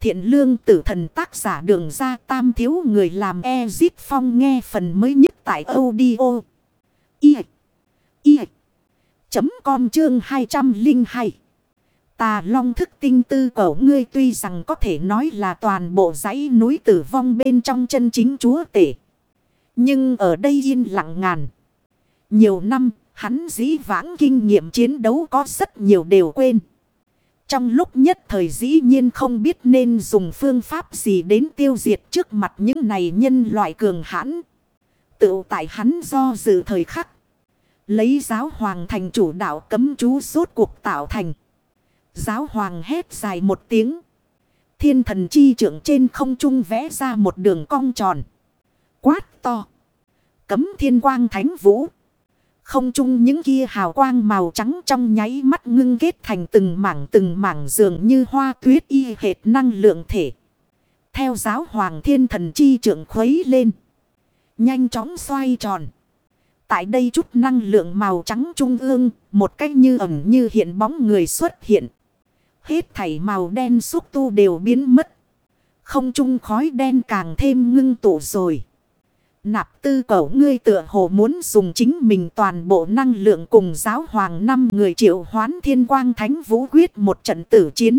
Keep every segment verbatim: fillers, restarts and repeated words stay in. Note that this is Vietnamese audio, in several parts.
Thiện lương tử thần tác giả Đường Ra Tam thiếu người làm Ezip Phong nghe phần mới nhất tại audio. I. I. Chấm com chương hai trăm linh hai. Tà Long thức tinh tư cẩu ngươi tuy rằng có thể nói là toàn bộ dãy núi tử vong bên trong chân chính chúa tể. Nhưng ở đây yên lặng ngàn. Nhiều năm, hắn dĩ vãng kinh nghiệm chiến đấu có rất nhiều đều quên. Trong lúc nhất thời dĩ nhiên không biết nên dùng phương pháp gì đến tiêu diệt trước mặt những này nhân loại cường hãn. Tự tại hắn do dự thời khắc. Lấy giáo hoàng thành chủ đạo cấm chú rốt cuộc tạo thành. Giáo hoàng hét dài một tiếng. Thiên thần chi trưởng trên không trung vẽ ra một đường cong tròn. Quát to. Cấm thiên quang thánh vũ. Không trung những kia hào quang màu trắng trong nháy mắt ngưng kết thành từng mảng từng mảng dường như hoa tuyết y hệt năng lượng thể. Theo giáo hoàng thiên thần chi trưởng khuấy lên. Nhanh chóng xoay tròn. Tại đây chút năng lượng màu trắng trung ương, một cách như ẩn như hiện bóng người xuất hiện. Hết thảy màu đen xúc tu đều biến mất. Không trung khói đen càng thêm ngưng tụ rồi. Nạp tư cẩu ngươi tựa hồ muốn dùng chính mình toàn bộ năng lượng cùng giáo hoàng năm người triệu hoán thiên quang thánh vũ quyết một trận tử chiến.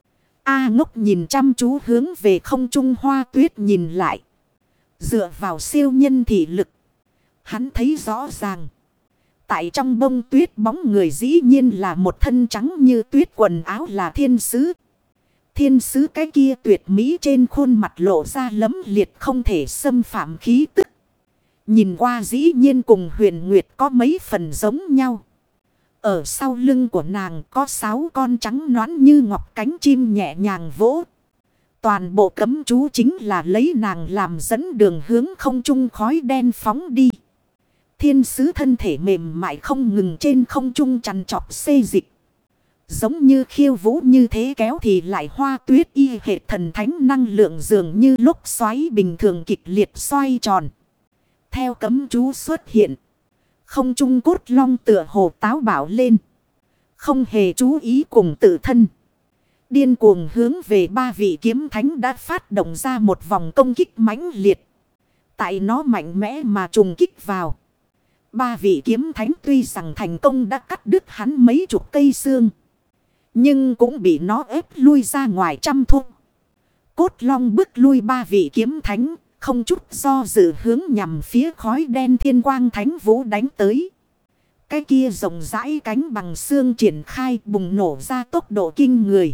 A ngốc nhìn chăm chú hướng về không trung hoa tuyết nhìn lại. Dựa vào siêu nhân thị lực. Hắn thấy rõ ràng. Tại trong bông tuyết bóng người dĩ nhiên là một thân trắng như tuyết quần áo là thiên sứ. Thiên sứ cái kia tuyệt mỹ trên khuôn mặt lộ ra lấm liệt không thể xâm phạm khí tức. Nhìn qua dĩ nhiên cùng Huyền Nguyệt có mấy phần giống nhau. Ở sau lưng của nàng có sáu con trắng nõn như ngọc cánh chim nhẹ nhàng vỗ. Toàn bộ cấm chú chính là lấy nàng làm dẫn đường hướng không trung khói đen phóng đi. Thiên sứ thân thể mềm mại không ngừng trên không trung chằn chọc xê dịch. Giống như khiêu vũ như thế kéo thì lại hoa tuyết y hệt thần thánh năng lượng dường như lúc xoáy bình thường kịch liệt xoay tròn. Theo cấm chú xuất hiện. Không trung cốt long tựa hồ táo bảo lên. Không hề chú ý cùng tự thân. Điên cuồng hướng về ba vị kiếm thánh đã phát động ra một vòng công kích mãnh liệt. Tại nó mạnh mẽ mà trùng kích vào. Ba vị kiếm thánh tuy rằng thành công đã cắt đứt hắn mấy chục cây xương. Nhưng cũng bị nó ép lui ra ngoài trăm thúc. Cốt long bước lui ba vị kiếm thánh. Không chút do dự hướng nhằm phía khói đen thiên quang thánh vũ đánh tới. Cái kia rộng rãi cánh bằng xương triển khai bùng nổ ra tốc độ kinh người.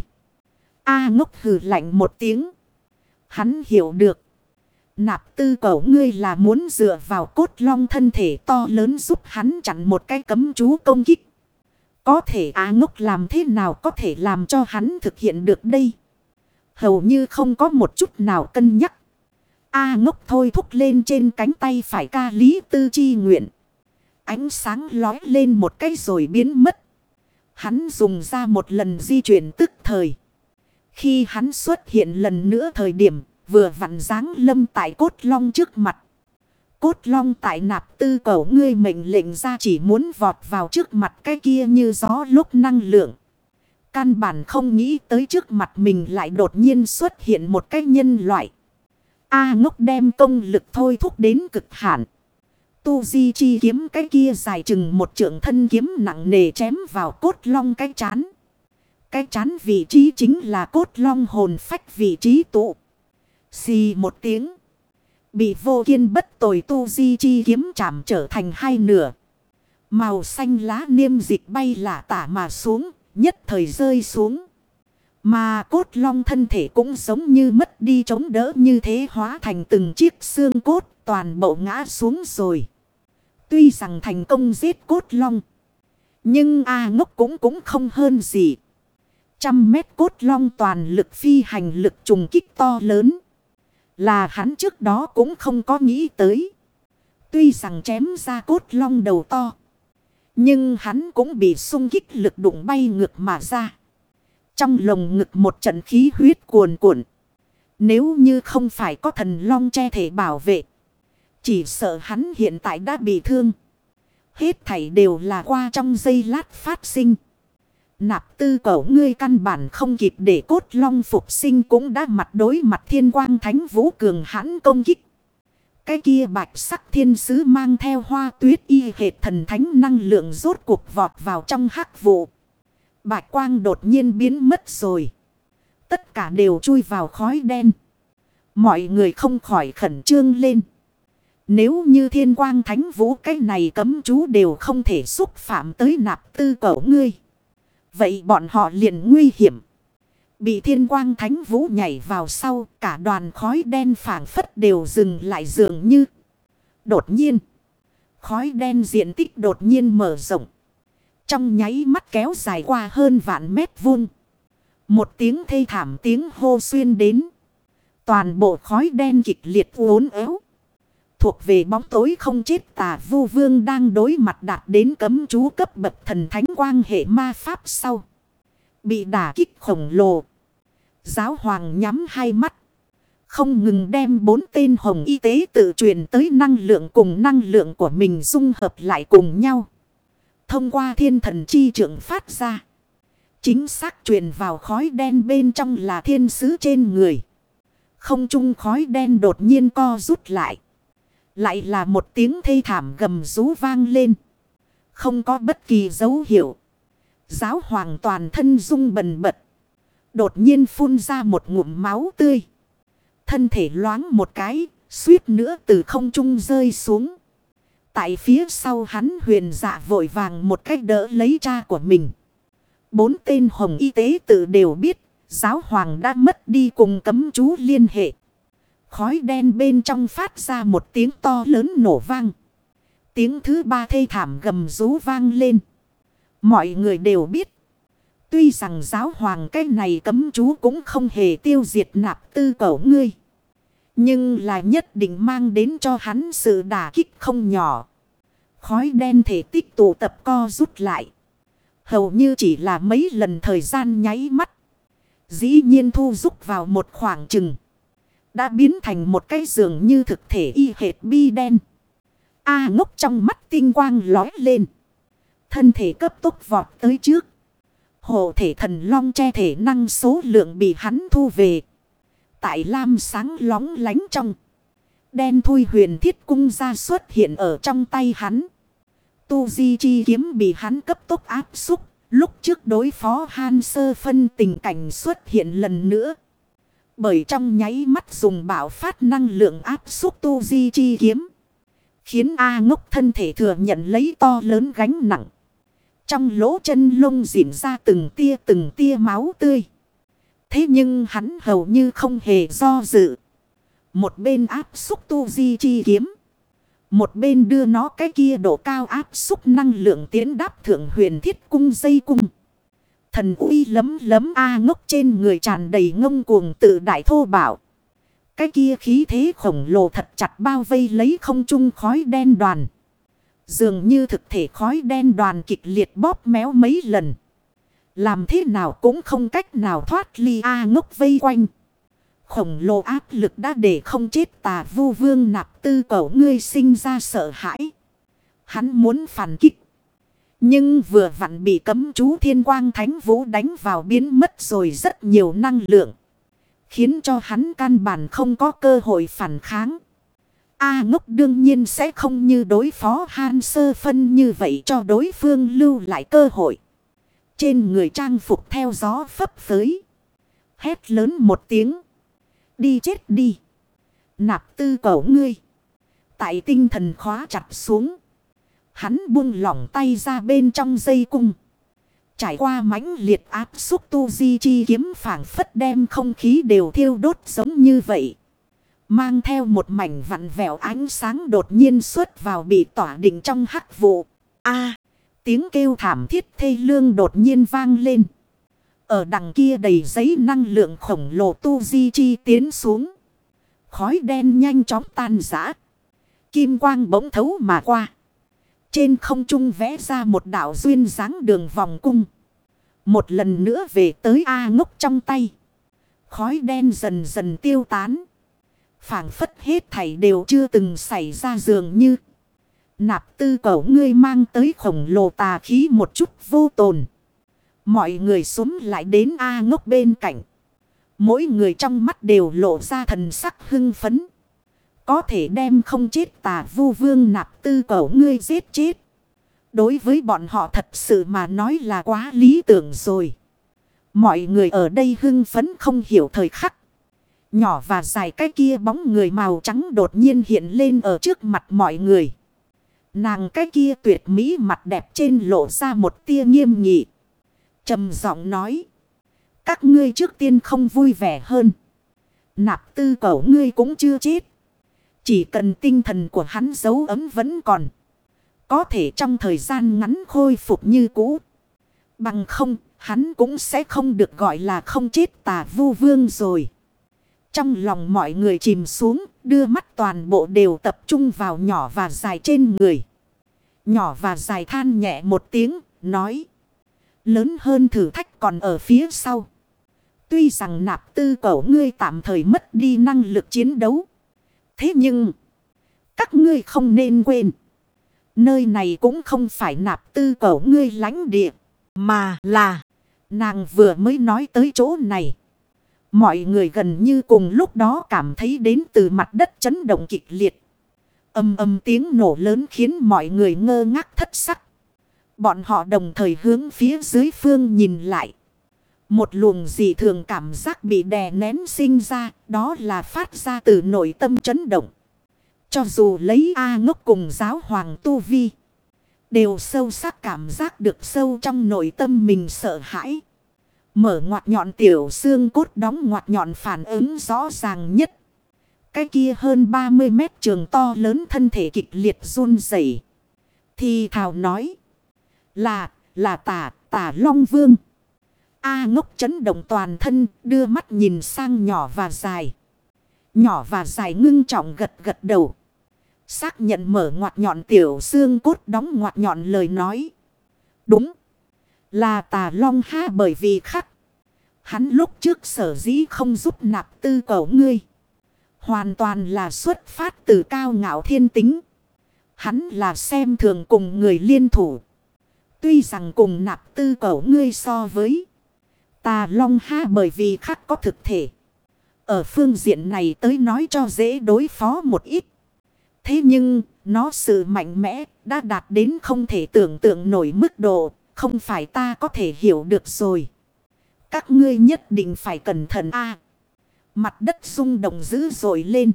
A ngốc hừ lạnh một tiếng. Hắn hiểu được. Nạp tư cẩu ngươi là muốn dựa vào cốt long thân thể to lớn giúp hắn chặn một cái cấm chú công kích. Có thể A ngốc làm thế nào có thể làm cho hắn thực hiện được đây? Hầu như không có một chút nào cân nhắc. A ngốc thôi thúc lên trên cánh tay phải ca lý tư chi nguyện. Ánh sáng lói lên một cái rồi biến mất. Hắn dùng ra một lần di chuyển tức thời. Khi hắn xuất hiện lần nữa thời điểm vừa vặn dáng lâm tại cốt long trước mặt. Cốt long tại nạp tư cẩu ngươi mệnh lệnh ra chỉ muốn vọt vào trước mặt cái kia như gió lúc năng lượng. Căn bản không nghĩ tới trước mặt mình lại đột nhiên xuất hiện một cái nhân loại. A ngốc đem công lực thôi thúc đến cực hạn. Tu di chi kiếm cái kia dài chừng một trượng thân kiếm nặng nề chém vào cốt long cái chán. Cái chán vị trí chính là cốt long hồn phách vị trí tụ. Xì một tiếng. Bị vô kiên bất tồi tu di chi kiếm chạm trở thành hai nửa. Màu xanh lá niêm dịch bay lả tả mà xuống. Nhất thời rơi xuống. Mà cốt long thân thể cũng giống như mất đi chống đỡ như thế hóa thành từng chiếc xương cốt toàn bộ ngã xuống rồi. Tuy rằng thành công giết cốt long. Nhưng A ngốc cũng cũng không hơn gì. Trăm mét cốt long toàn lực phi hành lực trùng kích to lớn. Là hắn trước đó cũng không có nghĩ tới. Tuy rằng chém ra cốt long đầu to. Nhưng hắn cũng bị xung kích lực đụng bay ngược mà ra. Trong lồng ngực một trận khí huyết cuồn cuộn. Nếu như không phải có thần long che thể bảo vệ. Chỉ sợ hắn hiện tại đã bị thương. Hết thảy đều là qua trong giây lát phát sinh. Nạp tư cẩu ngươi căn bản không kịp để cốt long phục sinh cũng đã mặt đối mặt thiên quang thánh vũ cường hãn công kích. Cái kia bạch sắc thiên sứ mang theo hoa tuyết y hệt thần thánh năng lượng rốt cuộc vọt vào trong hắc vụ. Bạch quang đột nhiên biến mất rồi. Tất cả đều chui vào khói đen. Mọi người không khỏi khẩn trương lên. Nếu như thiên quang thánh vũ cái này cấm chú đều không thể xúc phạm tới nạp tư cẩu ngươi. Vậy bọn họ liền nguy hiểm. Bị thiên quang thánh vũ nhảy vào sau, cả đoàn khói đen phảng phất đều dừng lại dường như. Đột nhiên, khói đen diện tích đột nhiên mở rộng. Trong nháy mắt kéo dài qua hơn vạn mét vuông. Một tiếng thê thảm tiếng hô xuyên đến. Toàn bộ khói đen kịch liệt uốn éo. Thuộc về bóng tối không chết tà vu vương đang đối mặt đạt đến cấm chú cấp bậc thần thánh quang hệ ma pháp sau. Bị đả kích khổng lồ. Giáo hoàng nhắm hai mắt. Không ngừng đem bốn tên hồng y tế tự truyền tới năng lượng cùng năng lượng của mình dung hợp lại cùng nhau. Thông qua thiên thần chi trưởng phát ra. Chính xác truyền vào khói đen bên trong là thiên sứ trên người. Không trung khói đen đột nhiên co rút lại. Lại là một tiếng thê thảm gầm rú vang lên. Không có bất kỳ dấu hiệu. Giáo hoàng toàn thân rung bần bật. Đột nhiên phun ra một ngụm máu tươi. Thân thể loáng một cái, suýt nữa từ không trung rơi xuống. Tại phía sau hắn huyền dạ vội vàng một cách đỡ lấy cha của mình. Bốn tên hồng y tế tự đều biết, giáo hoàng đã mất đi cùng cấm chú liên hệ. Khói đen bên trong phát ra một tiếng to lớn nổ vang. Tiếng thứ ba thê thảm gầm rú vang lên. Mọi người đều biết. Tuy rằng giáo hoàng cái này cấm chú cũng không hề tiêu diệt nạp tư cẩu ngươi. Nhưng là nhất định mang đến cho hắn sự đả kích không nhỏ. Khói đen thể tích tụ tập co rút lại. Hầu như chỉ là mấy lần thời gian nháy mắt. Dĩ nhiên thu rút vào một khoảng chừng. Đã biến thành một cái giường như thực thể y hệt bi đen. A ngốc trong mắt tinh quang lói lên. Thân thể cấp tốc vọt tới trước. Hộ thể thần long che thể năng số lượng bị hắn thu về. Tại lam sáng lóng lánh trong. Đen thui huyền thiết cung ra xuất hiện ở trong tay hắn. Tu di chi kiếm bị hắn cấp tốc áp xúc. Lúc trước đối phó Han Sơ phân tình cảnh xuất hiện lần nữa. Bởi trong nháy mắt dùng bạo phát năng lượng áp xúc tu di chi kiếm. Khiến A ngốc thân thể thừa nhận lấy to lớn gánh nặng. Trong lỗ chân lông diễn ra từng tia từng tia máu tươi. Thế nhưng hắn hầu như không hề do dự. Một bên áp xúc tu di chi kiếm. Một bên đưa nó cái kia độ cao áp xúc năng lượng tiến đáp thượng huyền thiết cung dây cung. Thần uy lấm lấm A ngốc trên người tràn đầy ngông cuồng tự đại thô bạo. Cái kia khí thế khổng lồ thật chặt bao vây lấy không trung khói đen đoàn. Dường như thực thể khói đen đoàn kịch liệt bóp méo mấy lần. Làm thế nào cũng không cách nào thoát ly A ngốc vây quanh. Khổng lồ áp lực đã để không chết tà vu vương nạp tư cẩu ngươi sinh ra sợ hãi. Hắn muốn phản kích. Nhưng vừa vặn bị cấm chú thiên quang thánh vũ đánh vào biến mất rồi rất nhiều năng lượng. Khiến cho hắn căn bản không có cơ hội phản kháng. A ngốc đương nhiên sẽ không như đối phó Han Sơ phân như vậy cho đối phương lưu lại cơ hội. Trên người trang phục theo gió phấp phới. Hét lớn một tiếng. Đi chết đi. Nạp tư cẩu ngươi. Tại tinh thần khóa chặt xuống. Hắn buông lỏng tay ra bên trong dây cung. Trải qua mãnh liệt áp xúc tu di chi kiếm phảng phất đem không khí đều thiêu đốt giống như vậy. Mang theo một mảnh vặn vẹo ánh sáng đột nhiên xuất vào bị tỏa định trong hắc vụ. A, tiếng kêu thảm thiết thê lương đột nhiên vang lên. Ở đằng kia đầy giấy năng lượng khổng lồ tu di chi tiến xuống. Khói đen nhanh chóng tan rã. Kim quang bỗng thấu mà qua. Trên không trung vẽ ra một đạo duyên dáng đường vòng cung. Một lần nữa về tới A ngốc trong tay. Khói đen dần dần tiêu tán. Phảng phất hết thảy đều chưa từng xảy ra dường như. Nạp tư cẩu ngươi mang tới khổng lồ tà khí một chút vô tồn. Mọi người xúm lại đến A Ngốc bên cạnh. Mỗi người trong mắt đều lộ ra thần sắc hưng phấn. Có thể đem không chết Tà Vu Vương Nạp Tư Cẩu ngươi giết chết. Đối với bọn họ thật sự mà nói là quá lý tưởng rồi. Mọi người ở đây hưng phấn không hiểu thời khắc. Nhỏ và dài cái kia bóng người màu trắng đột nhiên hiện lên ở trước mặt mọi người. Nàng cái kia tuyệt mỹ mặt đẹp trên lộ ra một tia nghiêm nghị. Trầm giọng nói. Các ngươi trước tiên không vui vẻ hơn. Nạp Tư Cẩu ngươi cũng chưa chết. Chỉ cần tinh thần của hắn dấu ấm vẫn còn. Có thể trong thời gian ngắn khôi phục như cũ. Bằng không, hắn cũng sẽ không được gọi là không chết Tà Vu Vương rồi. Trong lòng mọi người chìm xuống, đưa mắt toàn bộ đều tập trung vào nhỏ và dài trên người. Nhỏ và dài than nhẹ một tiếng, nói. Lớn hơn thử thách còn ở phía sau. Tuy rằng Nạp Tư Cẩu ngươi tạm thời mất đi năng lực chiến đấu. Thế nhưng, các ngươi không nên quên. Nơi này cũng không phải Nạp Tư Cẩu ngươi lãnh địa, mà là nàng vừa mới nói tới chỗ này. Mọi người gần như cùng lúc đó cảm thấy đến từ mặt đất chấn động kịch liệt. Âm âm tiếng nổ lớn khiến mọi người ngơ ngác thất sắc. Bọn họ đồng thời hướng phía dưới phương nhìn lại. Một luồng dị thường cảm giác bị đè nén sinh ra, đó là phát ra từ nội tâm chấn động. Cho dù lấy A Ngốc cùng giáo hoàng Tu Vi, đều sâu sắc cảm giác được sâu trong nội tâm mình sợ hãi. Mở ngoặt nhọn tiểu xương cốt đóng ngoặt nhọn phản ứng rõ ràng nhất. Cái kia hơn ba mươi mét trường to lớn thân thể kịch liệt run rẩy. Thì thào nói. Là, là tà, tà Long Vương. A Ngốc chấn động toàn thân, đưa mắt nhìn sang nhỏ và dài. Nhỏ và dài ngưng trọng gật gật đầu. Xác nhận mở ngoặt nhọn tiểu xương cốt đóng ngoặt nhọn lời nói. Đúng. Là Tà Long ha, bởi vì khắc. Hắn lúc trước sở dĩ không giúp Nạp Tư Cẩu ngươi. Hoàn toàn là xuất phát từ cao ngạo thiên tính. Hắn là xem thường cùng người liên thủ. Tuy rằng cùng Nạp Tư Cẩu ngươi so với Tà Long ha, bởi vì khắc có thực thể. Ở phương diện này tới nói cho dễ đối phó một ít. Thế nhưng, nó sự mạnh mẽ đã đạt đến không thể tưởng tượng nổi mức độ, không phải ta có thể hiểu được rồi. Các ngươi nhất định phải cẩn thận a. Mặt đất rung động dữ dội lên.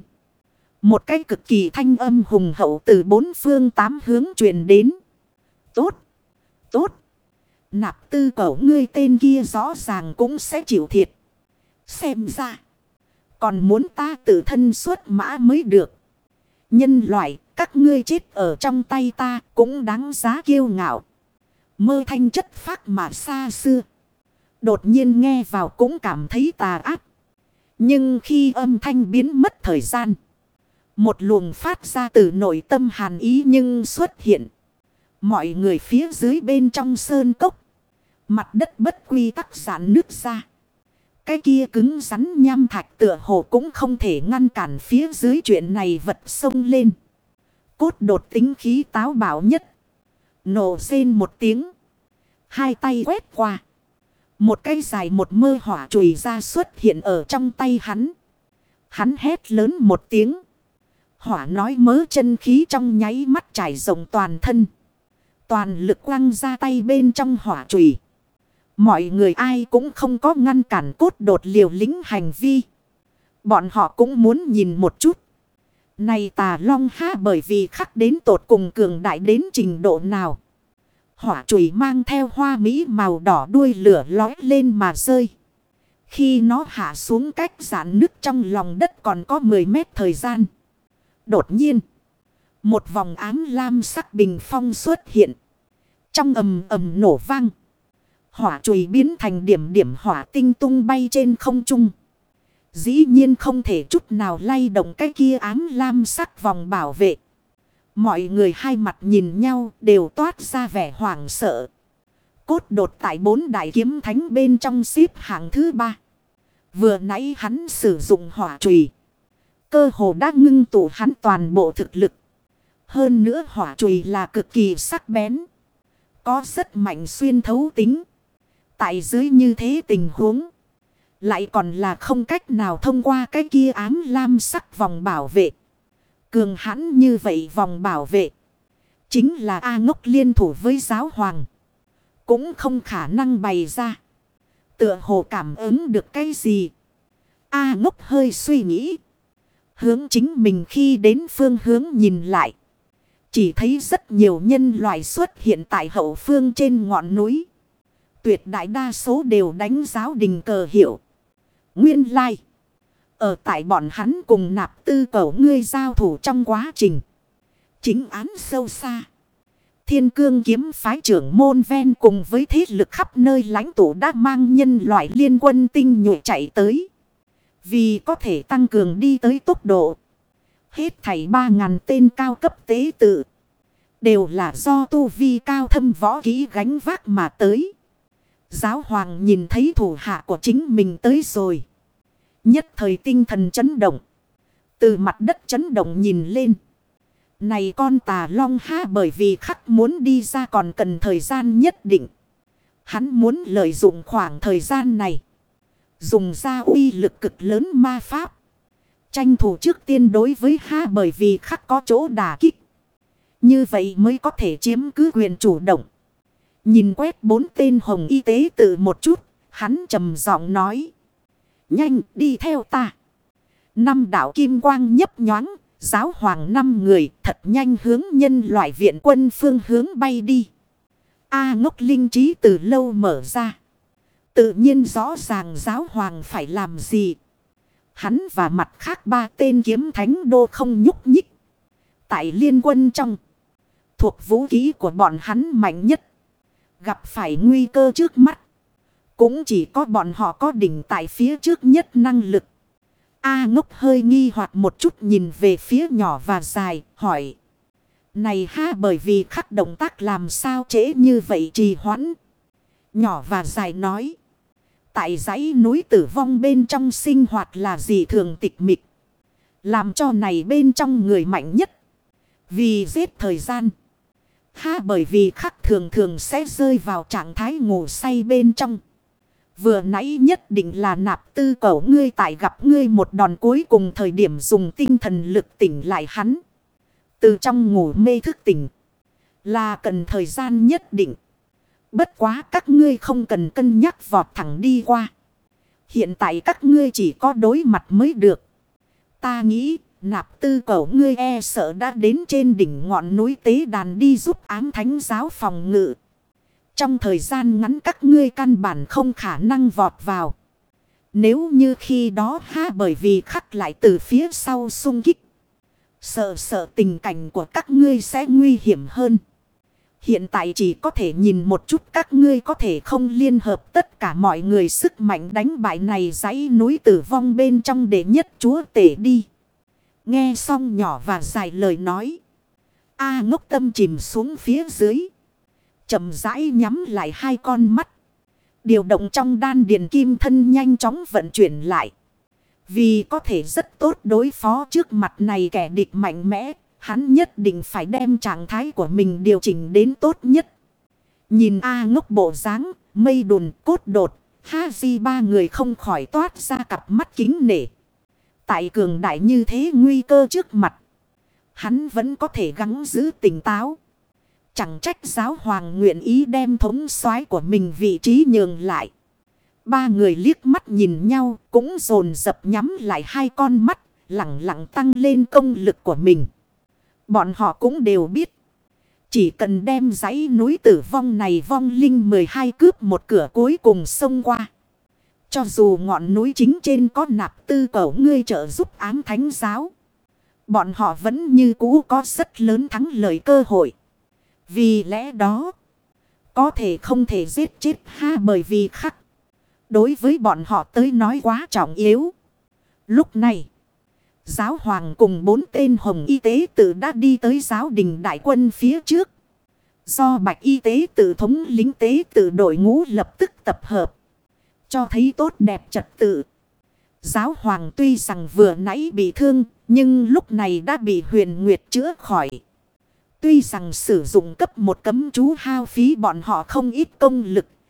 Một cái cực kỳ thanh âm hùng hậu từ bốn phương tám hướng truyền đến. Tốt, tốt. Nạp Tư Cẩu ngươi tên kia rõ ràng cũng sẽ chịu thiệt. Xem ra, còn muốn ta tự thân xuất mã mới được. Nhân loại, các ngươi chết ở trong tay ta cũng đáng giá kiêu ngạo. Mơ thanh chất phác mà xa xưa. Đột nhiên nghe vào cũng cảm thấy tà ác. Nhưng khi âm thanh biến mất thời gian, một luồng phát ra từ nội tâm hàn ý nhưng xuất hiện. Mọi người phía dưới bên trong sơn cốc. Mặt đất bất quy tắc giãn nứt ra. Cái kia cứng rắn nham thạch tựa hồ cũng không thể ngăn cản phía dưới chuyện này vật sông lên. Cốt đột tính khí táo bạo nhất. Nổ rên một tiếng. Hai tay quét qua. Một cây dài một mơ hỏa chùy ra xuất hiện ở trong tay hắn. Hắn hét lớn một tiếng. Hỏa nói mớ chân khí trong nháy mắt trải rộng toàn thân. Toàn lực quăng ra tay bên trong hỏa chùy. Mọi người ai cũng không có ngăn cản cốt đột liều lĩnh hành vi. Bọn họ cũng muốn nhìn một chút. Này Tà Long ha, bởi vì khắc đến tột cùng cường đại đến trình độ nào. Hỏa chùy mang theo hoa mỹ màu đỏ đuôi lửa lói lên mà rơi. Khi nó hạ xuống cách giãn nứt trong lòng đất còn có mười mét thời gian. Đột nhiên, một vòng ám lam sắc bình phong xuất hiện. Trong ầm ầm nổ vang, hỏa chùy biến thành điểm điểm hỏa tinh tung bay trên không trung. Dĩ nhiên không thể chút nào lay động cái kia ám lam sắc vòng bảo vệ. Mọi người hai mặt nhìn nhau đều toát ra vẻ hoảng sợ. Cốt đột tại bốn đại kiếm thánh bên trong xếp hạng thứ ba. Vừa nãy hắn sử dụng hỏa chùy, cơ hồ đã ngưng tụ hắn toàn bộ thực lực. Hơn nữa hỏa chùy là cực kỳ sắc bén, có rất mạnh xuyên thấu tính. Tại dưới như thế tình huống. Lại còn là không cách nào thông qua cái kia ám lam sắc vòng bảo vệ. Cường hãn như vậy vòng bảo vệ. Chính là A Ngốc liên thủ với giáo hoàng. Cũng không khả năng bày ra. Tựa hồ cảm ứng được cái gì. A Ngốc hơi suy nghĩ. Hướng chính mình khi đến phương hướng nhìn lại. Chỉ thấy rất nhiều nhân loại xuất hiện tại hậu phương trên ngọn núi. Tuyệt đại đa số đều đánh giáo đình cờ hiệu. Nguyên lai. Ở tại bọn hắn cùng Nạp Tư Cẩu ngươi giao thủ trong quá trình. Chính án sâu xa. Thiên Cương kiếm phái trưởng môn ven cùng với thế lực khắp nơi lãnh tụ đã mang nhân loại liên quân tinh nhuệ chạy tới. Vì có thể tăng cường đi tới tốc độ. Hết thảy ba ngàn tên cao cấp tế tự. Đều là do tu vi cao thâm võ kỹ gánh vác mà tới. Giáo hoàng nhìn thấy thủ hạ của chính mình tới rồi. Nhất thời tinh thần chấn động. Từ mặt đất chấn động nhìn lên. Này con tà long ha, bởi vì khắc muốn đi ra còn cần thời gian nhất định. Hắn muốn lợi dụng khoảng thời gian này. Dùng ra uy lực cực lớn ma pháp. Tranh thủ trước tiên đối với ha, bởi vì khắc có chỗ đả kích. Như vậy mới có thể chiếm cứ quyền chủ động. Nhìn quét bốn tên hồng y tế tự một chút. Hắn trầm giọng nói. Nhanh đi theo ta. Năm đạo kim quang nhấp nhoáng. Giáo hoàng năm người thật nhanh hướng nhân loại viện quân phương hướng bay đi. A Ngốc linh trí từ lâu mở ra. Tự nhiên rõ ràng giáo hoàng phải làm gì. Hắn và mặt khác ba tên kiếm thánh đô không nhúc nhích. Tại liên quân trong. Thuộc vũ khí của bọn hắn mạnh nhất. Gặp phải nguy cơ trước mắt. Cũng chỉ có bọn họ có đỉnh tại phía trước nhất năng lực. A Ngốc hơi nghi hoặc một chút nhìn về phía nhỏ và dài, hỏi. Này ha, bởi vì khắc động tác làm sao trễ như vậy trì hoãn. Nhỏ và dài nói. Tại dãy núi tử vong bên trong sinh hoạt là gì thường tịch mịch. Làm cho này bên trong người mạnh nhất. Vì giết thời gian. Ha, bởi vì khắc thường thường sẽ rơi vào trạng thái ngủ say bên trong. Vừa nãy nhất định là Nạp Tư Cẩu ngươi tại gặp ngươi một đòn cuối cùng thời điểm dùng tinh thần lực tỉnh lại hắn. Từ trong ngủ mê thức tỉnh. Là cần thời gian nhất định. Bất quá các ngươi không cần cân nhắc vọt thẳng đi qua. Hiện tại các ngươi chỉ có đối mặt mới được. Ta nghĩ Nạp Tư Cẩu ngươi e sợ đã đến trên đỉnh ngọn núi tế đàn đi giúp ám thánh giáo phòng ngự. Trong thời gian ngắn các ngươi căn bản không khả năng vọt vào. Nếu như khi đó ha, bởi vì khắc lại từ phía sau xung kích. Sợ sợ tình cảnh của các ngươi sẽ nguy hiểm hơn. Hiện tại chỉ có thể nhìn một chút các ngươi có thể không liên hợp tất cả mọi người sức mạnh đánh bại này dãy núi tử vong bên trong để nhất chúa tể đi. Nghe xong nhỏ và dài lời nói. A Ngốc tâm chìm xuống phía dưới. Chậm rãi nhắm lại hai con mắt. Điều động trong đan điền kim thân nhanh chóng vận chuyển lại. Vì có thể rất tốt đối phó trước mặt này kẻ địch mạnh mẽ. Hắn nhất định phải đem trạng thái của mình điều chỉnh đến tốt nhất. Nhìn A Ngốc bộ dáng, mây đùn, cốt đột, ha di ba người không khỏi toát ra cặp mắt kính nể. Tại cường đại như thế nguy cơ trước mặt. Hắn vẫn có thể gắng giữ tỉnh táo. Chẳng trách giáo hoàng nguyện ý đem thống soái của mình vị trí nhường lại. Ba người liếc mắt nhìn nhau cũng dồn dập nhắm lại hai con mắt, lặng lặng tăng lên công lực của mình. Bọn họ cũng đều biết. Chỉ cần đem dãy núi tử vong này vong linh mười hai cướp một cửa cuối cùng xông qua. Cho dù ngọn núi chính trên có Nạp Tư Cẩu ngươi trợ giúp ám thánh giáo. Bọn họ vẫn như cũ có rất lớn thắng lợi cơ hội. Vì lẽ đó, có thể không thể giết chết ha, bởi vì khắc. Đối với bọn họ tới nói quá trọng yếu. Lúc này, giáo hoàng cùng bốn tên hồng y tế tự đã đi tới giáo đình đại quân phía trước. Do bạch y tế tự thống lính tế tự đội ngũ lập tức tập hợp. Cho thấy tốt đẹp trật tự. Giáo hoàng tuy rằng vừa nãy bị thương, nhưng lúc này đã bị Huyền Nguyệt chữa khỏi. Tuy rằng sử dụng cấp một cấm chú hao phí bọn họ không ít công lực,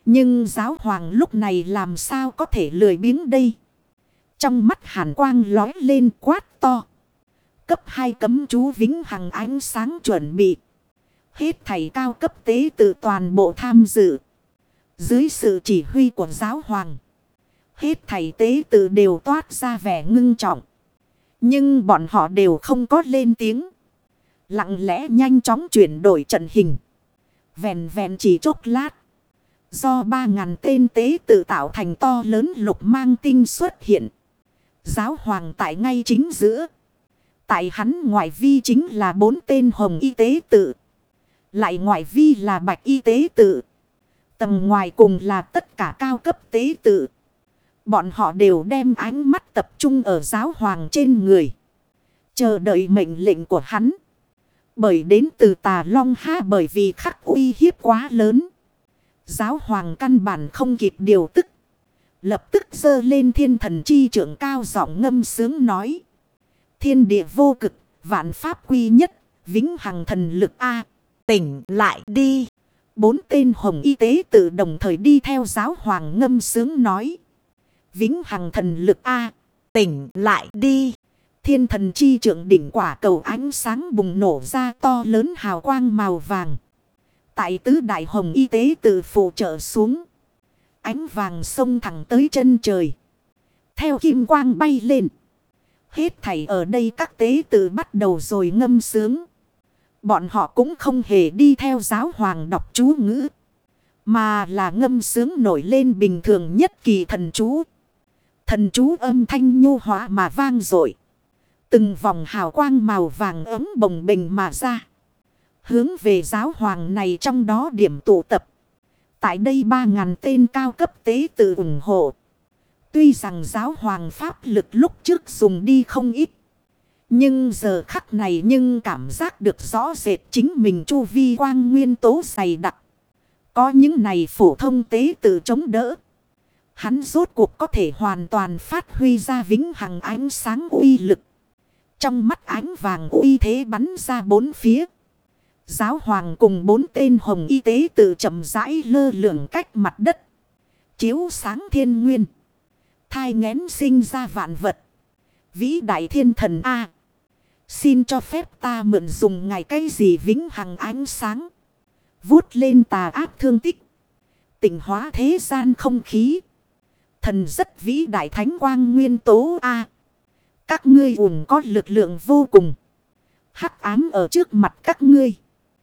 Nhưng giáo hoàng lúc này làm sao có thể lười biếng đây. Trong mắt hàn quang lói lên quát to. Cấp hai cấm chú vĩnh hằng ánh sáng chuẩn bị. Hết thảy cao cấp tế tự toàn bộ tham dự. Dưới sự chỉ huy của giáo hoàng. Hết thảy tế tự đều toát ra vẻ ngưng trọng. Nhưng bọn họ đều không có lên tiếng. Lặng lẽ nhanh chóng chuyển đổi trận hình. Vẹn vẹn chỉ chốc lát. Do ba ngàn tên tế tự tạo thành to lớn lục mang tinh xuất hiện. Giáo hoàng tại ngay chính giữa. Tại hắn ngoại vi chính là bốn tên hồng y tế tự. Lại ngoại vi là bạch y tế tự. Tầng ngoài cùng là tất cả cao cấp tế tự. Bọn họ đều đem ánh mắt tập trung ở giáo hoàng trên người. Chờ đợi mệnh lệnh của hắn. Bởi đến từ Tà Long Ha bởi vì khắc uy hiếp quá lớn. Giáo hoàng căn bản không kịp điều tức. Lập tức giơ lên thiên thần chi trưởng cao giọng ngâm sướng nói. Thiên địa vô cực, vạn pháp quy nhất, vĩnh hằng thần lực A. Tỉnh lại đi. Bốn tên hồng y tế tự đồng thời đi theo giáo hoàng ngâm sướng nói. Vĩnh hằng thần lực A. Tỉnh lại đi. Thiên thần chi trưởng đỉnh quả cầu ánh sáng bùng nổ ra to lớn hào quang màu vàng. Tại tứ đại hồng y tế tự phụ trợ xuống. Ánh vàng sông thẳng tới chân trời. Theo kim quang bay lên. Hết thảy ở đây các tế tự bắt đầu rồi ngâm sướng. Bọn họ cũng không hề đi theo giáo hoàng đọc chú ngữ. Mà là ngâm sướng nổi lên bình thường nhất kỳ thần chú. Thần chú âm thanh nhu hóa mà vang dội. Từng vòng hào quang màu vàng ấm bồng bềnh mà ra. Hướng về giáo hoàng này trong đó điểm tụ tập. Tại đây ba ngàn tên cao cấp tế tự ủng hộ. Tuy rằng giáo hoàng pháp lực lúc trước dùng đi không ít. Nhưng giờ khắc này nhưng cảm giác được rõ rệt chính mình chu vi quang nguyên tố dày đặc. Có những này phổ thông tế tự chống đỡ. Hắn rốt cuộc có thể hoàn toàn phát huy ra vĩnh hằng ánh sáng uy lực. Trong mắt ánh vàng uy thế bắn ra bốn phía. Giáo hoàng cùng bốn tên hồng y tế tự chậm rãi lơ lửng cách mặt đất. Chiếu sáng thiên nguyên. Thai nghén sinh ra vạn vật. Vĩ đại thiên thần A. Xin cho phép ta mượn dùng ngài cái gì vĩnh hằng ánh sáng. Vút lên tà ác thương tích. Tỉnh hóa thế gian không khí. Thần rất vĩ đại thánh quang nguyên tố A. Các ngươi ủng có lực lượng vô cùng. Hắc ám ở trước mặt các ngươi.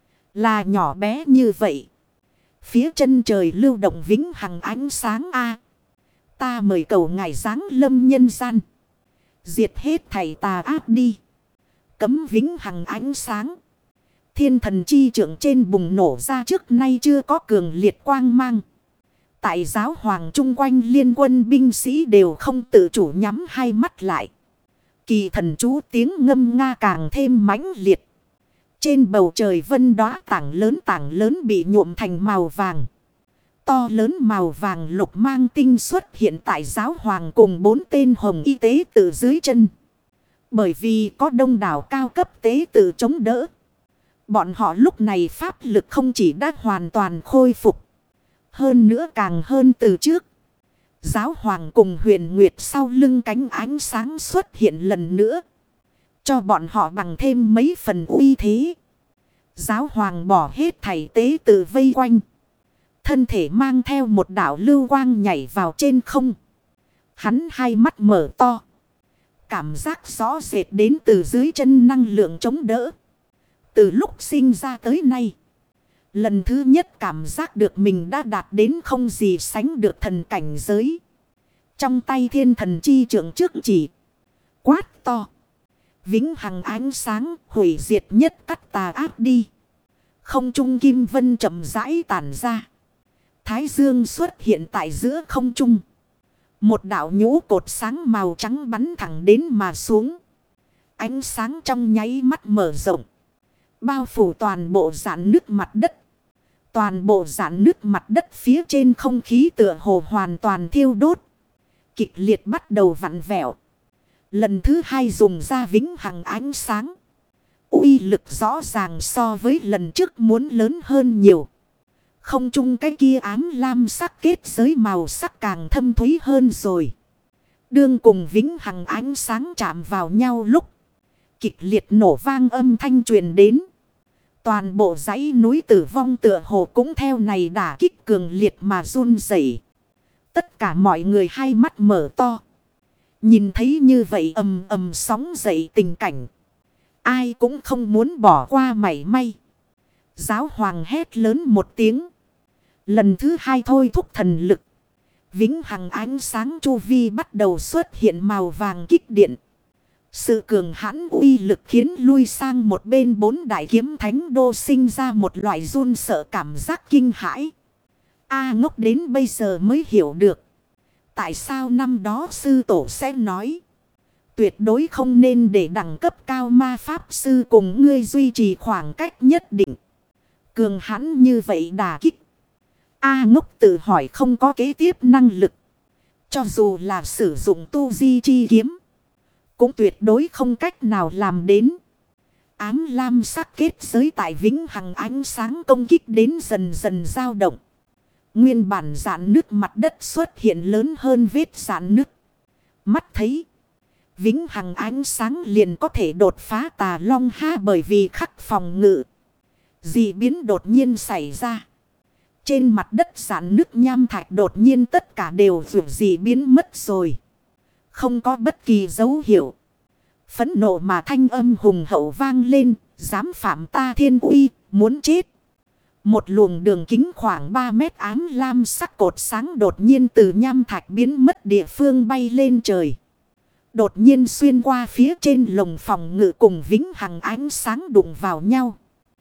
Là nhỏ bé như vậy. Phía chân trời lưu động vĩnh hằng ánh sáng A. Ta mời cầu ngài giáng lâm nhân gian. Diệt hết thảy tà ác đi. Cấm vĩnh hằng ánh sáng. Thiên thần chi trưởng trên bùng nổ ra trước nay chưa có cường liệt quang mang. Tại giáo hoàng chung quanh liên quân binh sĩ đều không tự chủ nhắm hai mắt lại. Kỳ thần chú tiếng ngâm nga càng thêm mãnh liệt. Trên bầu trời vân đóa tảng lớn tảng lớn bị nhuộm thành màu vàng. To lớn màu vàng lục mang tinh xuất hiện tại giáo hoàng cùng bốn tên hồng y tế tự dưới chân. Bởi vì có đông đảo cao cấp tế tự chống đỡ. Bọn họ lúc này pháp lực không chỉ đã hoàn toàn khôi phục. Hơn nữa càng hơn từ trước. Giáo hoàng cùng huyền nguyệt sau lưng cánh ánh sáng xuất hiện lần nữa. Cho bọn họ bằng thêm mấy phần uy thế. Giáo hoàng bỏ hết thảy tế tự vây quanh. Thân thể mang theo một đạo lưu quang nhảy vào trên không. Hắn hai mắt mở to. Cảm giác rõ rệt đến từ dưới chân năng lượng chống đỡ. Từ lúc sinh ra tới nay. Lần thứ nhất cảm giác được mình đã đạt đến không gì sánh được thần cảnh giới. Trong tay thiên thần chi trưởng trước chỉ. Quát to. Vĩnh hằng ánh sáng hủy diệt nhất cắt tà ác đi. Không trung kim vân chậm rãi tản ra. Thái dương xuất hiện tại giữa không trung. Một đạo nhũ cột sáng màu trắng bắn thẳng đến mà xuống. Ánh sáng trong nháy mắt mở rộng. Bao phủ toàn bộ rạn nước mặt đất. Toàn bộ rạn nước mặt đất phía trên không khí tựa hồ hoàn toàn thiêu đốt. Kịch liệt bắt đầu vặn vẹo. Lần thứ hai dùng ra vĩnh hằng ánh sáng. Uy lực rõ ràng so với lần trước muốn lớn hơn nhiều. Không trung cái kia ám lam sắc kết giới màu sắc càng thâm thúy hơn rồi. Đương cùng vĩnh hằng ánh sáng chạm vào nhau lúc. Kịch liệt nổ vang âm thanh truyền đến. Toàn bộ dãy núi tử vong tựa hồ cũng theo này đả kích cường liệt mà run rẩy. Tất cả mọi người hai mắt mở to. Nhìn thấy như vậy ầm ầm sóng dậy tình cảnh. Ai cũng không muốn bỏ qua mảy may. Giáo hoàng hét lớn một tiếng. Lần thứ hai thôi thúc thần lực. Vĩnh hằng ánh sáng chu vi bắt đầu xuất hiện màu vàng kích điện. Sự cường hãn uy lực khiến lui sang một bên bốn đại kiếm thánh đô sinh ra một loại run sợ cảm giác kinh hãi. A ngốc đến bây giờ mới hiểu được. Tại sao năm đó sư tổ sẽ nói. Tuyệt đối không nên để đẳng cấp cao ma pháp sư cùng ngươi duy trì khoảng cách nhất định. Cường hãn như vậy đả kích. A ngốc tự hỏi không có kế tiếp năng lực. Cho dù là sử dụng tu di chi kiếm. Cũng tuyệt đối không cách nào làm đến. Ám lam sắc kết giới tại vĩnh hằng ánh sáng công kích đến dần dần dao động. Nguyên bản rạn nước mặt đất xuất hiện lớn hơn vết rạn nước. Mắt thấy. Vĩnh hằng ánh sáng liền có thể đột phá tà long ha bởi vì khắc phòng ngự. Dị biến đột nhiên xảy ra. Trên mặt đất rạn nước nham thạch đột nhiên tất cả đều vượt dị biến mất rồi. Không có bất kỳ dấu hiệu. Phẫn nộ mà thanh âm hùng hậu vang lên. Dám phạm ta thiên uy, muốn chết. Một luồng đường kính khoảng ba mét ám lam sắc cột sáng đột nhiên từ nham thạch biến mất địa phương bay lên trời. Đột nhiên xuyên qua phía trên lồng phòng ngự cùng vĩnh hằng ánh sáng đụng vào nhau.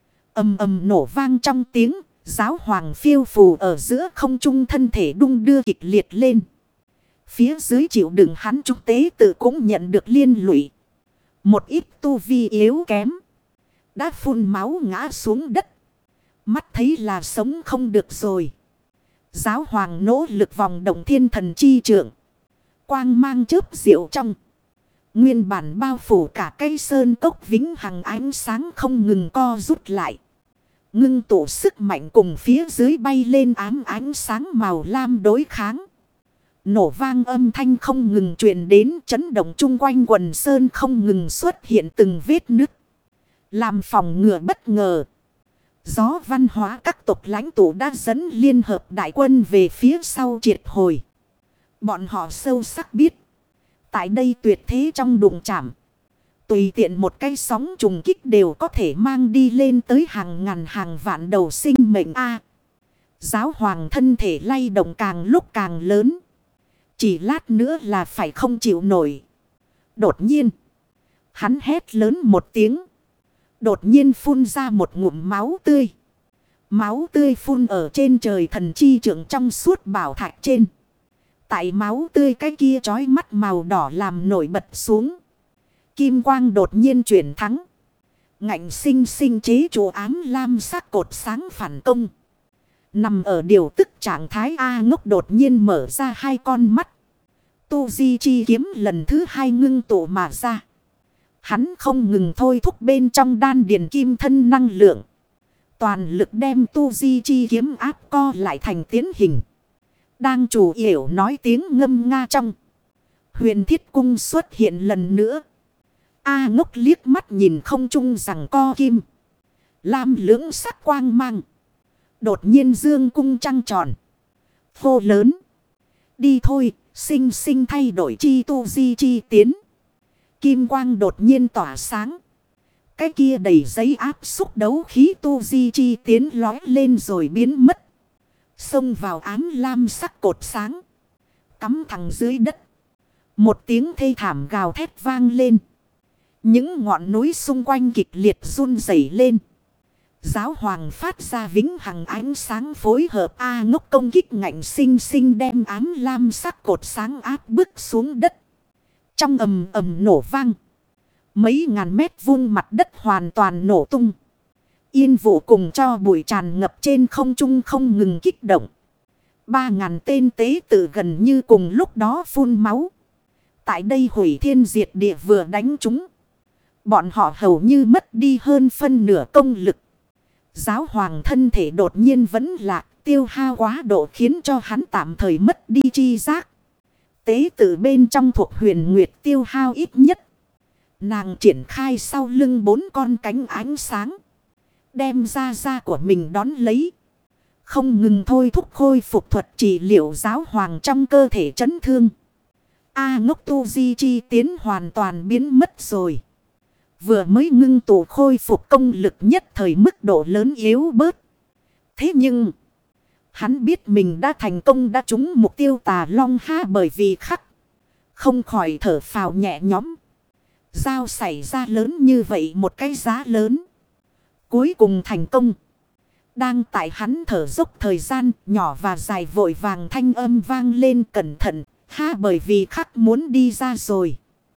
Ầm ầm nổ vang trong tiếng, giáo hoàng phiêu phù ở giữa không trung thân thể đung đưa kịch liệt lên. Phía dưới chịu đựng hắn trung tế tự cũng nhận được liên lụy. Một ít tu vi yếu kém. Đã phun máu ngã xuống đất. Mắt thấy là sống không được rồi. Giáo hoàng nỗ lực vòng động thiên thần chi trượng. Quang mang chớp diệu trong. Nguyên bản bao phủ cả cây sơn cốc vĩnh hằng ánh sáng không ngừng co rút lại. Ngưng tụ sức mạnh cùng phía dưới bay lên ám ánh sáng màu lam đối kháng. Nổ vang âm thanh không ngừng truyền đến chấn động chung quanh quần sơn không ngừng xuất hiện từng vết nứt. Làm phòng ngừa bất ngờ. Gió văn hóa các tộc lãnh tụ đã dẫn liên hợp đại quân về phía sau triệt hồi. Bọn họ sâu sắc biết. Tại đây tuyệt thế trong đụng chạm. Tùy tiện một cái sóng trùng kích đều có thể mang đi lên tới hàng ngàn hàng vạn đầu sinh mệnh A. Giáo hoàng thân thể lay động càng lúc càng lớn. Chỉ lát nữa là phải không chịu nổi. Đột nhiên. Hắn hét lớn một tiếng. Đột nhiên phun ra một ngụm máu tươi. Máu tươi phun ở trên trời thần chi trượng trong suốt bảo thạch trên. Tại máu tươi cái kia trói mắt màu đỏ làm nổi bật xuống. Kim quang đột nhiên chuyển thắng. Ngạnh sinh sinh chế chủ ám lam sắc cột sáng phản công. Nằm ở điều tức trạng thái A ngốc đột nhiên mở ra hai con mắt. Tu di chi kiếm lần thứ hai ngưng tụ mà ra. Hắn không ngừng thôi thúc bên trong đan điền kim thân năng lượng. Toàn lực đem tu di chi kiếm áp co lại thành tiến hình. Đang chủ yếu nói tiếng ngâm nga trong. Huyền thiết cung xuất hiện lần nữa. A ngốc liếc mắt nhìn không trung rằng co kim. Lam lưỡng sắc quang mang. Đột nhiên dương cung trăng tròn. Hô lớn. Đi thôi, sinh sinh thay đổi chi tu di chi tiến. Kim quang đột nhiên tỏa sáng. Cái kia đầy giấy áp xúc đấu khí tu di chi tiến lói lên rồi biến mất. Xông vào ám lam sắc cột sáng. Cắm thẳng dưới đất. Một tiếng thê thảm gào thét vang lên. Những ngọn núi xung quanh kịch liệt run rẩy lên. Giáo hoàng phát ra vĩnh hằng ánh sáng phối hợp A ngốc công kích ngạnh sinh sinh đem ám lam sắc cột sáng áp bức xuống đất. Trong ầm ầm nổ vang. Mấy ngàn mét vuông mặt đất hoàn toàn nổ tung. Yên vụ cùng cho bụi tràn ngập trên không trung không ngừng kích động. Ba ngàn tên tế tự gần như cùng lúc đó phun máu. Tại đây hủy thiên diệt địa vừa đánh chúng. Bọn họ hầu như mất đi hơn phân nửa công lực. Giáo hoàng thân thể đột nhiên vẫn lạc, tiêu hao quá độ khiến cho hắn tạm thời mất đi chi giác. Tế tự bên trong thuộc huyền nguyệt tiêu hao ít nhất. Nàng triển khai sau lưng bốn con cánh ánh sáng. Đem ra da của mình đón lấy. Không ngừng thôi thúc khôi phục thuật trị liệu giáo hoàng trong cơ thể chấn thương. A ngốc tu di chi tiến hoàn toàn biến mất rồi. Vừa mới ngưng tụ khôi phục công lực nhất thời mức độ lớn yếu bớt. Thế nhưng, hắn biết mình đã thành công đã trúng mục tiêu tà long ha bởi vì khắc. Không khỏi thở phào nhẹ nhõm. Giao xảy ra lớn như vậy một cái giá lớn. Cuối cùng thành công. Đang tại hắn thở dốc thời gian nhỏ và dài vội vàng thanh âm vang lên cẩn thận. Ha bởi vì khắc muốn đi ra rồi.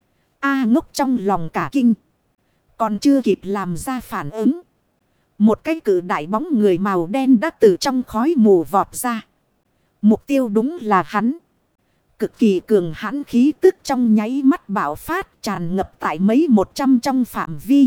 A ngốc trong lòng cả kinh. Còn chưa kịp làm ra phản ứng. Một cái cự đại bóng người màu đen đã từ trong khói mù vọt ra. Mục tiêu đúng là hắn. Cực kỳ cường hãn khí tức trong nháy mắt bạo phát tràn ngập tại mấy một trăm trong phạm vi.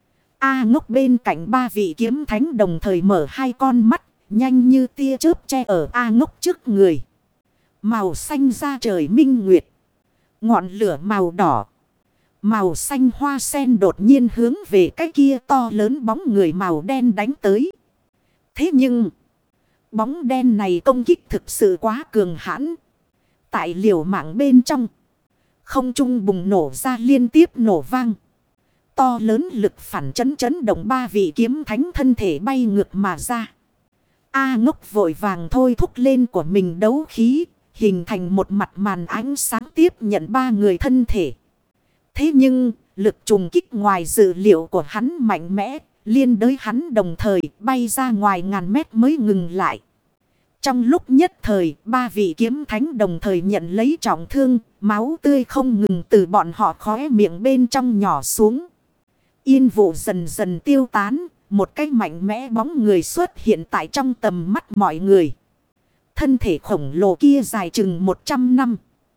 A ngốc bên cạnh ba vị kiếm thánh đồng thời mở hai con mắt. Nhanh như tia chớp che ở A ngốc trước người. Màu xanh da trời minh nguyệt. Ngọn lửa màu đỏ. Màu xanh hoa sen đột nhiên hướng về cái kia to lớn bóng người màu đen đánh tới. Thế nhưng, bóng đen này công kích thực sự quá cường hãn. Tại liều mạng bên trong, không trung bùng nổ ra liên tiếp nổ vang. To lớn lực phản chấn chấn động ba vị kiếm thánh thân thể bay ngược mà ra. A ngốc vội vàng thôi thúc lên của mình đấu khí, hình thành một mặt màn ánh sáng tiếp nhận ba người thân thể. Thế nhưng, lực trùng kích ngoài dự liệu của hắn mạnh mẽ, liên đới hắn đồng thời bay ra ngoài ngàn mét mới ngừng lại. Trong lúc nhất thời, ba vị kiếm thánh đồng thời nhận lấy trọng thương, máu tươi không ngừng từ bọn họ khóe miệng bên trong nhỏ xuống. Yên vụ dần dần tiêu tán, một cái mạnh mẽ bóng người xuất hiện tại trong tầm mắt mọi người. Thân thể khổng lồ kia dài chừng một trăm năm,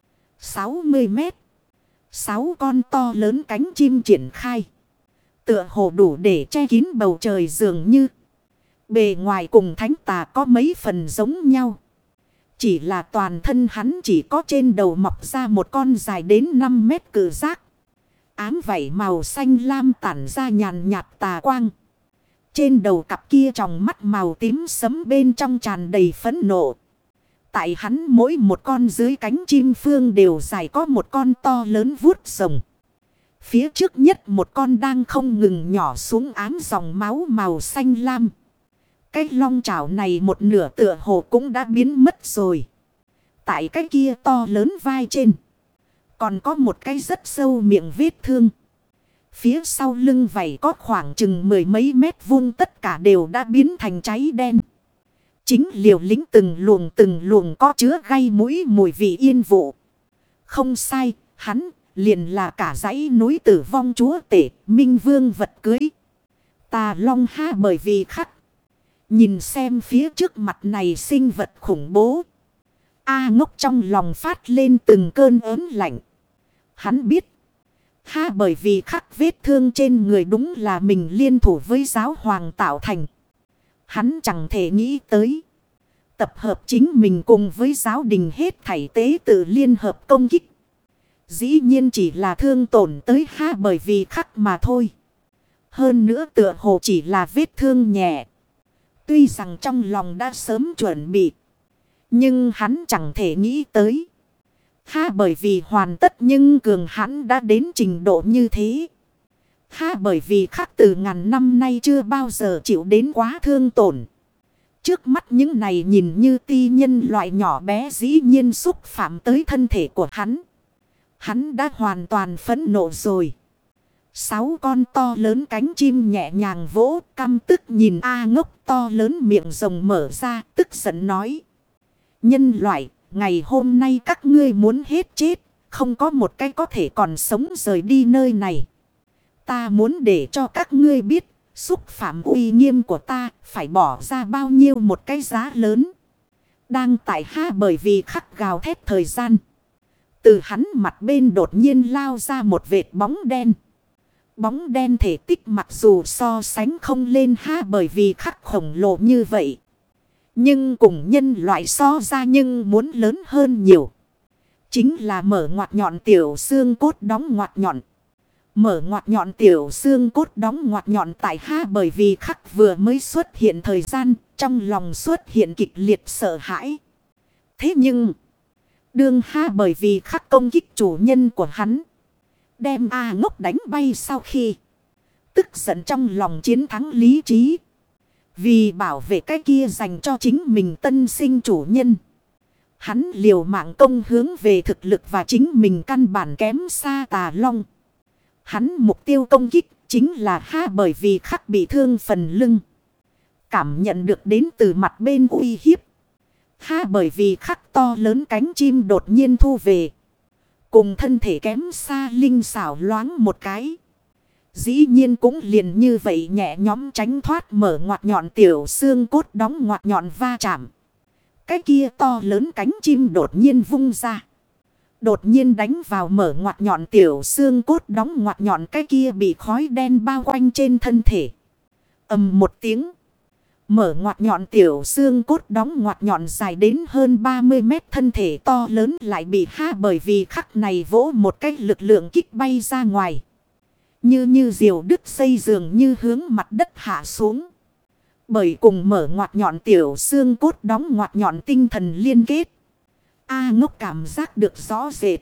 sáu mươi mét. Sáu con to lớn cánh chim triển khai. Tựa hồ đủ để che kín bầu trời dường như. Bề ngoài cùng thánh tà có mấy phần giống nhau. Chỉ là toàn thân hắn chỉ có trên đầu mọc ra một con dài đến năm mét cự giác. Ám vảy màu xanh lam tản ra nhàn nhạt tà quang. Trên đầu cặp kia tròng mắt màu tím sẫm bên trong tràn đầy phẫn nộ. Tại hắn mỗi một con dưới cánh chim phương đều dài có một con to lớn vuốt rồng. Phía trước nhất một con đang không ngừng nhỏ xuống ám dòng máu màu xanh lam. Cái long chảo này một nửa tựa hồ cũng đã biến mất rồi. Tại cái kia to lớn vai trên. Còn có một cái rất sâu miệng vết thương. Phía sau lưng vảy có khoảng chừng mười mấy mét vuông tất cả đều đã biến thành cháy đen. Chính liều lĩnh từng luồng từng luồng có chứa gây mũi mùi vị yên vụ. Không sai, hắn liền là cả dãy núi tử vong chúa tể, minh vương vật cưới. Tà long ha bởi vì khắc. Nhìn xem phía trước mặt này sinh vật khủng bố. A ngốc trong lòng phát lên từng cơn ớn lạnh. Hắn biết. Ha bởi vì khắc vết thương trên người đúng là mình liên thủ với giáo hoàng tạo thành. Hắn chẳng thể nghĩ tới. Tập hợp chính mình cùng với giáo đình hết thảy tế tự liên hợp công kích. Dĩ nhiên chỉ là thương tổn tới ha bởi vì khắc mà thôi. Hơn nữa tựa hồ chỉ là vết thương nhẹ. Tuy rằng trong lòng đã sớm chuẩn bị. Nhưng hắn chẳng thể nghĩ tới. Ha bởi vì hoàn tất nhưng cường hãn đã đến trình độ như thế. Ha bởi vì khắc từ ngàn năm nay chưa bao giờ chịu đến quá thương tổn. Trước mắt những này nhìn như ti nhân loại nhỏ bé dĩ nhiên xúc phạm tới thân thể của hắn. Hắn đã hoàn toàn phẫn nộ rồi. Sáu con to lớn cánh chim nhẹ nhàng vỗ căm tức nhìn A ngốc to lớn miệng rồng mở ra tức giận nói. Nhân loại, ngày hôm nay các ngươi muốn hết chết, không có một cái có thể còn sống rời đi nơi này. Ta muốn để cho các ngươi biết, xúc phạm uy nghiêm của ta phải bỏ ra bao nhiêu một cái giá lớn. Đang tại ha bởi vì khắc gào thét thời gian. Từ hắn mặt bên đột nhiên lao ra một vệt bóng đen. Bóng đen thể tích mặc dù so sánh không lên ha bởi vì khắc khổng lồ như vậy. Nhưng cùng nhân loại so ra nhưng muốn lớn hơn nhiều. Chính là mở ngoặt nhọn tiểu xương cốt đóng ngoặt nhọn. Mở ngoặt nhọn tiểu xương cốt đóng ngoặt nhọn tại ha bởi vì khắc vừa mới xuất hiện thời gian. Trong lòng xuất hiện kịch liệt sợ hãi. Thế nhưng, đương ha bởi vì khắc công kích chủ nhân của hắn. Đem A Ngốc đánh bay sau khi. Tức giận trong lòng chiến thắng lý trí. Vì bảo vệ cái kia dành cho chính mình tân sinh chủ nhân. Hắn liều mạng công hướng về thực lực và chính mình căn bản kém xa Tà Long. Hắn mục tiêu công kích chính là ha bởi vì khắc bị thương phần lưng. Cảm nhận được đến từ mặt bên uy hiếp. Ha bởi vì khắc to lớn cánh chim đột nhiên thu về. Cùng thân thể kém xa linh xảo loáng một cái. Dĩ nhiên cũng liền như vậy nhẹ nhóm tránh thoát mở ngoặt nhọn tiểu xương cốt đóng ngoặt nhọn va chạm. Cái kia to lớn cánh chim đột nhiên vung ra. Đột nhiên đánh vào mở ngoặt nhọn tiểu xương cốt đóng ngoặt nhọn cái kia bị khói đen bao quanh trên thân thể. Ầm một tiếng. Mở ngoặt nhọn tiểu xương cốt đóng ngoặt nhọn dài đến hơn ba mươi mét thân thể to lớn lại bị ha bởi vì khắc này vỗ một cái lực lượng kích bay ra ngoài. Như như diều đứt dây dường như hướng mặt đất hạ xuống. Bởi cùng mở ngoặt nhọn tiểu xương cốt đóng ngoặt nhọn tinh thần liên kết. A Ngốc cảm giác được rõ rệt.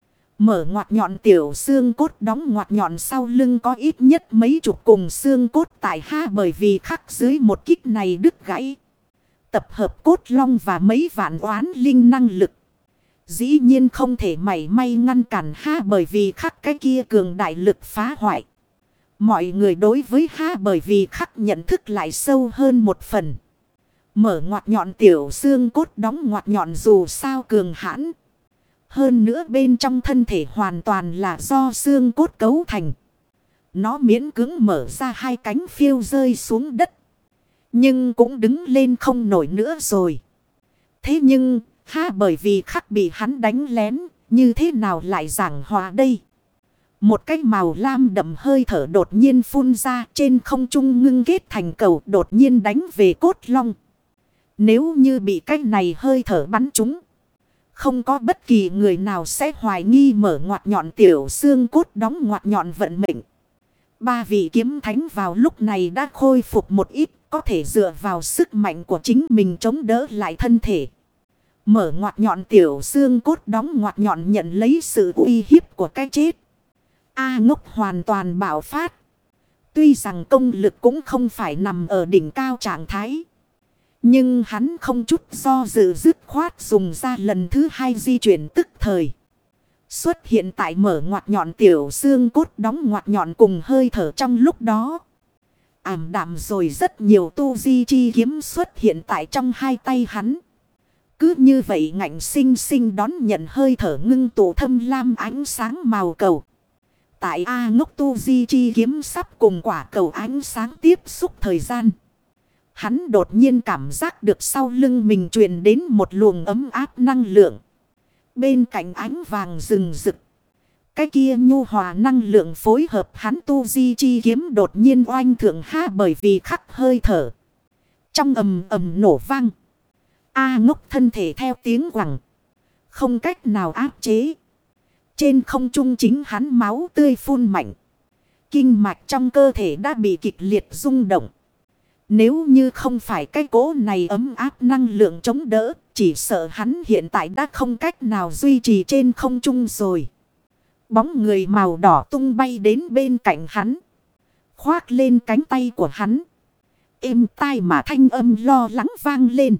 Mở ngoặt nhọn tiểu xương cốt đóng ngoặt nhọn sau lưng có ít nhất mấy chục cùng xương cốt tại ha bởi vì khắc dưới một kích này đứt gãy. Tập hợp cốt long và mấy vạn oán linh năng lực. Dĩ nhiên không thể mảy may ngăn cản ha bởi vì khắc cái kia cường đại lực phá hoại. Mọi người đối với ha bởi vì khắc nhận thức lại sâu hơn một phần. Mở ngoặt nhọn tiểu xương cốt đóng ngoặt nhọn dù sao cường hãn. Hơn nữa bên trong thân thể hoàn toàn là do xương cốt cấu thành. Nó miễn cứng mở ra hai cánh phiêu rơi xuống đất. Nhưng cũng đứng lên không nổi nữa rồi. Thế nhưng, ha bởi vì khắc bị hắn đánh lén, như thế nào lại giảng hòa đây? Một cái màu lam đậm hơi thở đột nhiên phun ra trên không trung ngưng kết thành cầu đột nhiên đánh về cốt long. Nếu như bị cái này hơi thở bắn trúng. Không có bất kỳ người nào sẽ hoài nghi mở ngoặt nhọn tiểu xương cốt đóng ngoặt nhọn vận mệnh. Ba vị kiếm thánh vào lúc này đã khôi phục một ít, có thể dựa vào sức mạnh của chính mình chống đỡ lại thân thể. Mở ngoặt nhọn tiểu xương cốt đóng ngoặt nhọn nhận lấy sự uy hiếp của cái chết. A Ngốc hoàn toàn bạo phát. Tuy rằng công lực cũng không phải nằm ở đỉnh cao trạng thái. Nhưng hắn không chút do dự dứt khoát dùng ra lần thứ hai di chuyển tức thời. Xuất hiện tại mở ngoặt nhọn tiểu xương cốt đóng ngoặt nhọn cùng hơi thở trong lúc đó. Ảm đạm rồi rất nhiều tu di chi kiếm xuất hiện tại trong hai tay hắn. Cứ như vậy ngạnh sinh sinh đón nhận hơi thở ngưng tụ thâm lam ánh sáng màu cầu. Tại A Ngốc tu di chi kiếm sắp cùng quả cầu ánh sáng tiếp xúc thời gian. Hắn đột nhiên cảm giác được sau lưng mình truyền đến một luồng ấm áp năng lượng. Bên cạnh ánh vàng rừng rực. Cái kia nhu hòa năng lượng phối hợp hắn tu di chi kiếm đột nhiên oanh thượng ha bởi vì khắc hơi thở. Trong ầm ầm nổ vang. A Ngốc thân thể theo tiếng quẳng. Không cách nào áp chế. Trên không trung chính hắn máu tươi phun mạnh. Kinh mạch trong cơ thể đã bị kịch liệt rung động. Nếu như không phải cái cỗ này ấm áp năng lượng chống đỡ, chỉ sợ hắn hiện tại đã không cách nào duy trì trên không trung rồi. Bóng người màu đỏ tung bay đến bên cạnh hắn. Khoác lên cánh tay của hắn. Êm tai mà thanh âm lo lắng vang lên.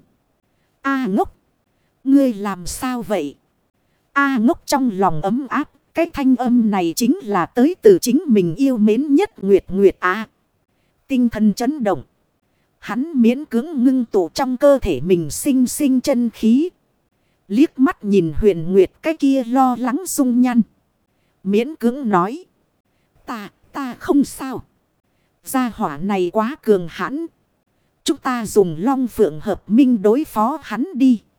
A Ngốc! Ngươi làm sao vậy? A Ngốc trong lòng ấm áp. Cái thanh âm này chính là tới từ chính mình yêu mến nhất Nguyệt Nguyệt A. Tinh thần chấn động. Hắn miễn cưỡng ngưng tụ trong cơ thể mình sinh sinh chân khí. Liếc mắt nhìn Huyền Nguyệt cái kia lo lắng dung nhăn. Miễn cưỡng nói. Ta, ta không sao. Gia hỏa này quá cường hãn. Chúng ta dùng long phượng hợp minh đối phó hắn đi.